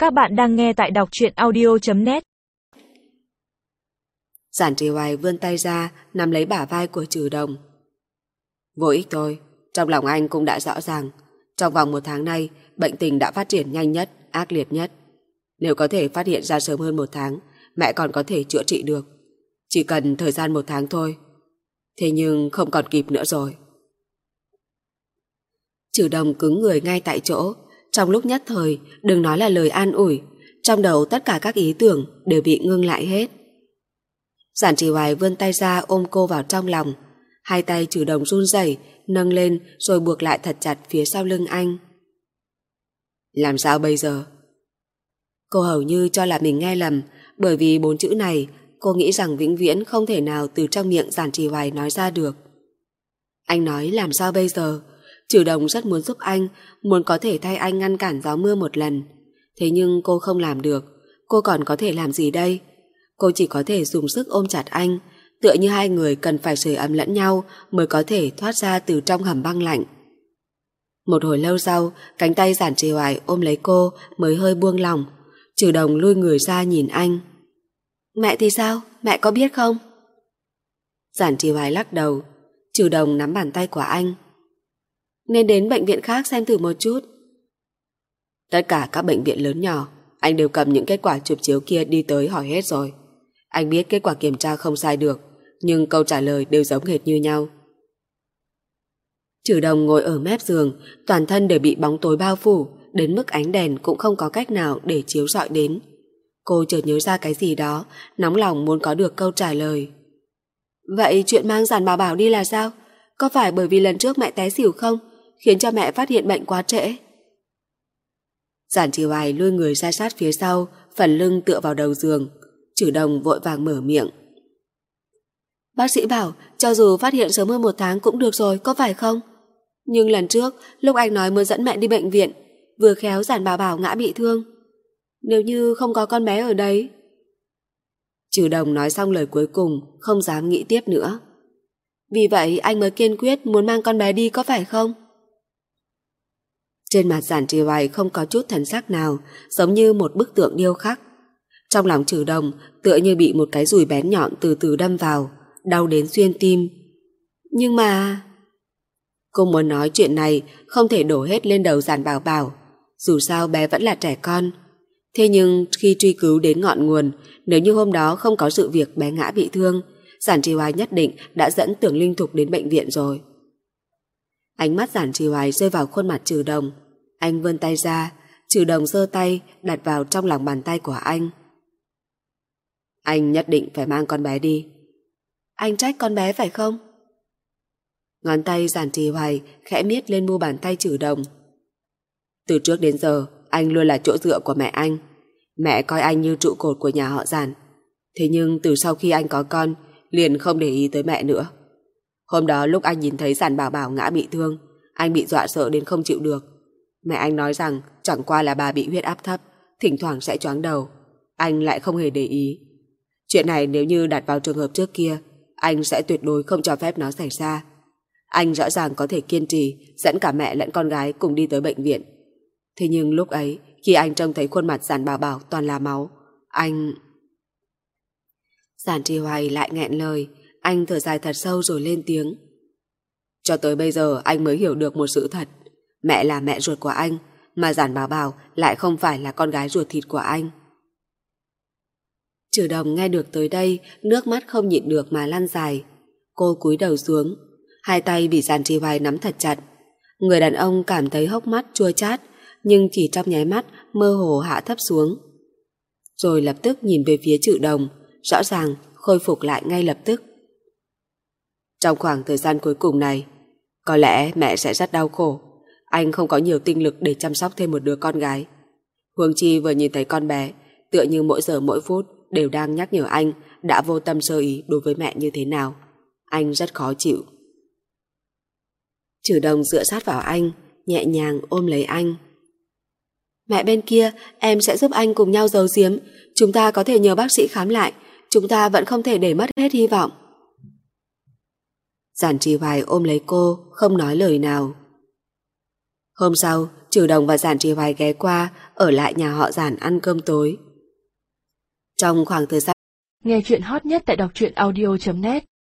Các bạn đang nghe tại đọc truyện audio.net. Giản Trì Hoài vươn tay ra nắm lấy bả vai của Trừ Đồng. Vô ích thôi, trong lòng anh cũng đã rõ ràng. Trong vòng 1 tháng nay, bệnh tình đã phát triển nhanh nhất, ác liệt nhất. Nếu có thể phát hiện ra sớm hơn 1 tháng, mẹ còn có thể chữa trị được. Chỉ cần thời gian 1 tháng thôi. Thế nhưng không còn kịp nữa rồi. Trừ Đồng cứng người ngay tại chỗ. Trong lúc nhất thời, đừng nói là lời an ủi, trong đầu tất cả các ý tưởng đều bị ngưng lại hết. Giản Trì Hoài vươn tay ra ôm cô vào trong lòng. Hai tay Trừ Đồng run rẩy, nâng lên rồi buộc lại thật chặt phía sau lưng anh. Làm sao bây giờ? Cô hầu như cho là mình nghe lầm, bởi vì 4 chữ này cô nghĩ rằng vĩnh viễn không thể nào từ trong miệng Giản Trì Hoài nói ra được. Anh nói làm sao bây giờ? Trừ Đồng rất muốn giúp anh, muốn có thể thay anh ngăn cản gió mưa một lần. Thế nhưng cô không làm được. Cô còn có thể làm gì đây? Cô chỉ có thể dùng sức ôm chặt anh, tựa như hai người cần phải sưởi ấm lẫn nhau mới có thể thoát ra từ trong hầm băng lạnh. Một hồi lâu sau, cánh tay Giản Trì Hoài ôm lấy cô mới hơi buông lỏng. Trừ Đồng lui người ra nhìn anh. Mẹ thì sao? Mẹ có biết không? Giản Trì Hoài lắc đầu. Trừ Đồng nắm bàn tay của anh. Nên đến bệnh viện khác xem thử một chút. Tất cả các bệnh viện lớn nhỏ, anh đều cầm những kết quả chụp chiếu kia đi tới hỏi hết rồi. Anh biết kết quả kiểm tra không sai được, nhưng câu trả lời đều giống hệt như nhau. Trừ Đồng ngồi ở mép giường, toàn thân đều bị bóng tối bao phủ, đến mức ánh đèn cũng không có cách nào để chiếu rọi đến. Cô chợt nhớ ra cái gì đó, nóng lòng muốn có được câu trả lời. Vậy chuyện mang Giản Bảo Bảo đi là sao? Có phải bởi vì lần trước mẹ té xỉu không, khiến cho mẹ phát hiện bệnh quá trễ? Giản Trì Hoài lui người ra sát phía sau, phần lưng tựa vào đầu giường. Trừ Đồng vội vàng mở miệng. Bác sĩ bảo cho dù phát hiện sớm hơn 1 tháng cũng được rồi, có phải không? Nhưng lần trước, lúc anh nói muốn dẫn mẹ đi bệnh viện, vừa khéo Giản Bảo Bảo ngã bị thương. Nếu như không có con bé ở đấy... Trừ Đồng nói xong lời cuối cùng, không dám nghĩ tiếp nữa. Vì vậy anh mới kiên quyết muốn mang con bé đi, có phải không? Trên mặt Giản Trì Hoài không có chút thần sắc nào, giống như một bức tượng điêu khắc. Trong lòng Trừ Đồng tựa như bị một cái dùi bén nhọn từ từ đâm vào, đau đến xuyên tim. Nhưng mà... Cô muốn nói chuyện này không thể đổ hết lên đầu Giản Bảo Bảo, dù sao bé vẫn là trẻ con. Thế nhưng khi truy cứu đến ngọn nguồn, nếu như hôm đó không có sự việc bé ngã bị thương, Giản Trì Hoài nhất định đã dẫn Tưởng Linh Thục đến bệnh viện rồi. Ánh mắt Giản Trì Hoài rơi vào khuôn mặt Trừ Đồng. Anh vươn tay ra, Trừ Đồng giơ tay đặt vào trong lòng bàn tay của anh. Anh nhất định phải mang con bé đi. Anh trách con bé phải không? Ngón tay Giản Trì Hoài khẽ miết lên mu bàn tay Trừ Đồng. Từ trước đến giờ, anh luôn là chỗ dựa của mẹ anh. Mẹ coi anh như trụ cột của nhà họ Giản. Thế nhưng từ sau khi anh có con, liền không để ý tới mẹ nữa. Hôm đó lúc anh nhìn thấy Giản Bảo Bảo ngã bị thương, anh bị dọa sợ đến không chịu được. Mẹ anh nói rằng chẳng qua là bà bị huyết áp thấp, thỉnh thoảng sẽ choáng đầu. Anh lại không hề để ý. Chuyện này nếu như đặt vào trường hợp trước kia, anh sẽ tuyệt đối không cho phép nó xảy ra. Anh rõ ràng có thể kiên trì dẫn cả mẹ lẫn con gái cùng đi tới bệnh viện. Thế nhưng lúc ấy, khi anh trông thấy khuôn mặt Giản Bảo Bảo toàn là máu, anh... Giản Trì Hoài lại nghẹn lời. Anh thở dài thật sâu rồi lên tiếng. Cho tới bây giờ anh mới hiểu được một sự thật. Mẹ là mẹ ruột của anh, mà Giản Bảo Bảo lại không phải là con gái ruột thịt của anh. Trừ Đồng nghe được tới đây, nước mắt không nhịn được mà lăn dài. Cô cúi đầu xuống, hai tay bị Giản Trì Hoài nắm thật chặt. Người đàn ông cảm thấy hốc mắt chua chát, nhưng chỉ trong nháy mắt mơ hồ hạ thấp xuống. Rồi lập tức nhìn về phía Trừ Đồng, rõ ràng khôi phục lại ngay lập tức. Trong khoảng thời gian cuối cùng này, có lẽ mẹ sẽ rất đau khổ. Anh không có nhiều tinh lực để chăm sóc thêm một đứa con gái. Huống chi vừa nhìn thấy con bé, tựa như mỗi giờ mỗi phút đều đang nhắc nhở anh đã vô tâm sơ ý đối với mẹ như thế nào. Anh rất khó chịu. Trừ Đồng dựa sát vào anh, nhẹ nhàng ôm lấy anh. Mẹ bên kia, em sẽ giúp anh cùng nhau giấu giếm. Chúng ta có thể nhờ bác sĩ khám lại. Chúng ta vẫn không thể để mất hết hy vọng. Giản Trì Hoài ôm lấy cô, không nói lời nào. Hôm sau, Trừ Đồng và Giản Trì Hoài ghé qua, ở lại nhà họ Giản ăn cơm tối. Trong khoảng thời gian nghe chuyện hot nhất tại đọc truyện audio.net